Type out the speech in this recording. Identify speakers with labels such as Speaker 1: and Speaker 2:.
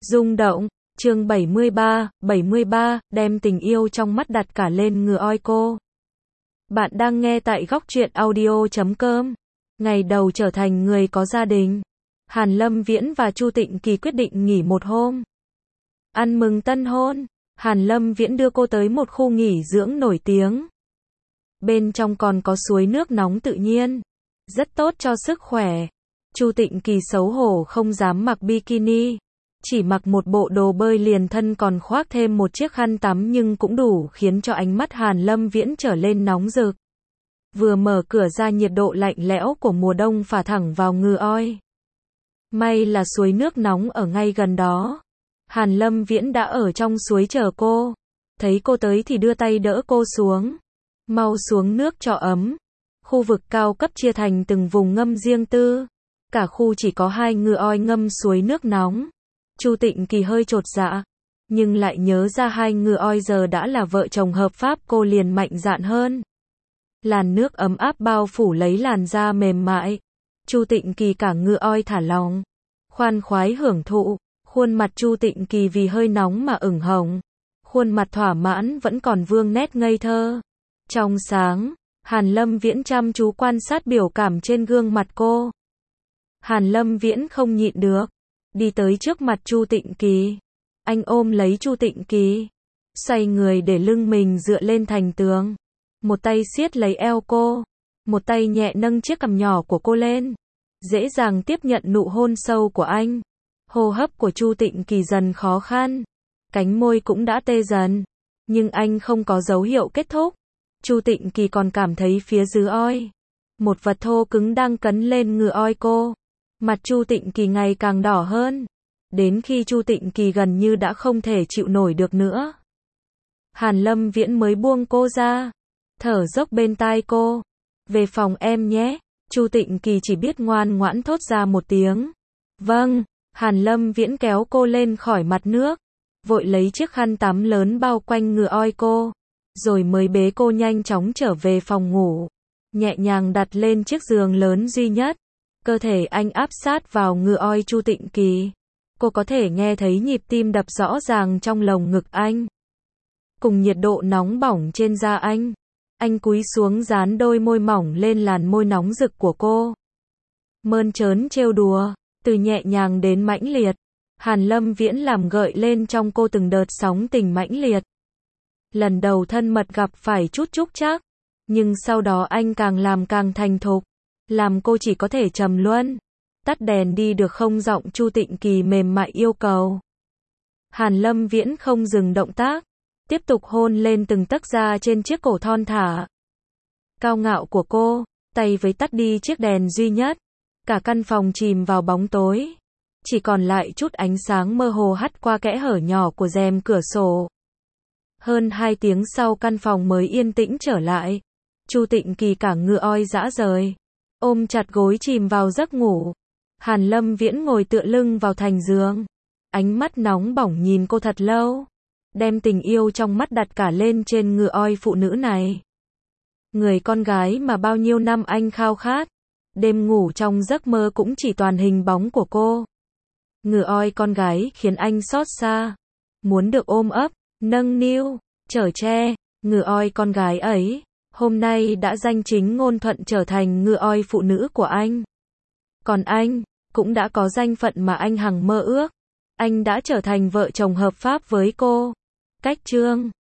Speaker 1: Rung động, chương 73, đem tình yêu trong mắt đặt cả lên ngựa oi cô. Bạn đang nghe tại góc truyện audio.com. Ngày đầu trở thành người có gia đình, Hàn Lâm Viễn và Chu Tịnh Kỳ quyết định nghỉ một hôm. Ăn mừng tân hôn, Hàn Lâm Viễn đưa cô tới một khu nghỉ dưỡng nổi tiếng. Bên trong còn có suối nước nóng tự nhiên, rất tốt cho sức khỏe. Chu Tịnh Kỳ xấu hổ không dám mặc bikini, chỉ mặc một bộ đồ bơi liền thân còn khoác thêm một chiếc khăn tắm nhưng cũng đủ khiến cho ánh mắt Hàn Lâm Viễn trở lên nóng rực. Vừa mở cửa ra nhiệt độ lạnh lẽo của mùa đông phả thẳng vào ngựa oi. May là suối nước nóng ở ngay gần đó. Hàn Lâm Viễn đã ở trong suối chờ cô. Thấy cô tới thì đưa tay đỡ cô xuống. Mau xuống nước cho ấm. Khu vực cao cấp chia thành từng vùng ngâm riêng tư. Cả khu chỉ có 2 ngựa oi ngâm suối nước nóng. Chu Tịnh Kỳ hơi chột dạ, nhưng lại nhớ ra 2 ngựa oi giờ đã là vợ chồng hợp pháp, cô liền mạnh dạn hơn. Làn nước ấm áp bao phủ lấy làn da mềm mại. Chu Tịnh Kỳ cả ngựa oi thả lỏng, khoan khoái hưởng thụ. Khuôn mặt Chu Tịnh Kỳ vì hơi nóng mà ửng hồng. Khuôn mặt thỏa mãn vẫn còn vương nét ngây thơ. Trong sáng, Hàn Lâm Viễn chăm chú quan sát biểu cảm trên gương mặt cô. Hàn Lâm Viễn không nhịn được, đi tới trước mặt Chu Tịnh Kỳ. Anh ôm lấy Chu Tịnh Kỳ, xoay người để lưng mình dựa lên thành tường. Một tay siết lấy eo cô, một tay nhẹ nâng chiếc cằm nhỏ của cô lên, dễ dàng tiếp nhận nụ hôn sâu của anh. Hô hấp của Chu Tịnh Kỳ dần khó khăn, cánh môi cũng đã tê dần, nhưng anh không có dấu hiệu kết thúc. Chu Tịnh Kỳ còn cảm thấy phía dưới oi, một vật thô cứng đang cấn lên ngựa oi cô. Mặt Chu Tịnh Kỳ ngày càng đỏ hơn, đến khi Chu Tịnh Kỳ gần như đã không thể chịu nổi được nữa. Hàn Lâm Viễn mới buông cô ra, thở dốc bên tai cô. Về phòng em nhé. Chu Tịnh Kỳ chỉ biết ngoan ngoãn thốt ra một tiếng. Vâng. Hàn Lâm Viễn kéo cô lên khỏi mặt nước, vội lấy chiếc khăn tắm lớn bao quanh ngựa oi cô, rồi mới bế cô nhanh chóng trở về phòng ngủ, nhẹ nhàng đặt lên chiếc giường lớn duy nhất. Cơ thể anh áp sát vào ngựa oi Chu Tịnh Kỳ. Cô có thể nghe thấy nhịp tim đập rõ ràng trong lồng ngực anh, cùng nhiệt độ nóng bỏng trên da anh. Anh cúi xuống dán đôi môi mỏng lên làn môi nóng rực của cô, mơn trớn trêu đùa, từ nhẹ nhàng đến mãnh liệt. Hàn Lâm Viễn làm gợi lên trong cô từng đợt sóng tình mãnh liệt. Lần đầu thân mật gặp phải chút trúc trắc, nhưng sau đó anh càng làm càng thành thục, làm cô chỉ có thể trầm luân. Tắt đèn đi được không, giọng Chu Tịnh Kỳ mềm mại yêu cầu. Hàn Lâm Viễn không dừng động tác, tiếp tục hôn lên từng tấc da trên chiếc cổ thon thả, cao ngạo của cô, tay với tắt đi chiếc đèn duy nhất. Cả căn phòng chìm vào bóng tối, chỉ còn lại chút ánh sáng mơ hồ hắt qua kẽ hở nhỏ của rèm cửa sổ. Hơn 2 tiếng sau căn phòng mới yên tĩnh trở lại. Chu Tịnh Kỳ cả ngựa oi dã rời, ôm chặt gối chìm vào giấc ngủ. Hàn Lâm Viễn ngồi tựa lưng vào thành giường, ánh mắt nóng bỏng nhìn cô thật lâu, đem tình yêu trong mắt đặt cả lên trên ngựa oi phụ nữ này. Người con gái mà bao nhiêu năm anh khao khát, đêm ngủ trong giấc mơ cũng chỉ toàn hình bóng của cô. Ngựa oi con gái khiến anh xót xa, muốn được ôm ấp, nâng niu, chở che. Ngựa oi con gái ấy, hôm nay đã danh chính ngôn thuận trở thành ngựa oi phụ nữ của anh. Còn anh, cũng đã có danh phận mà anh hằng mơ ước. Anh đã trở thành vợ chồng hợp pháp với cô. Cách chương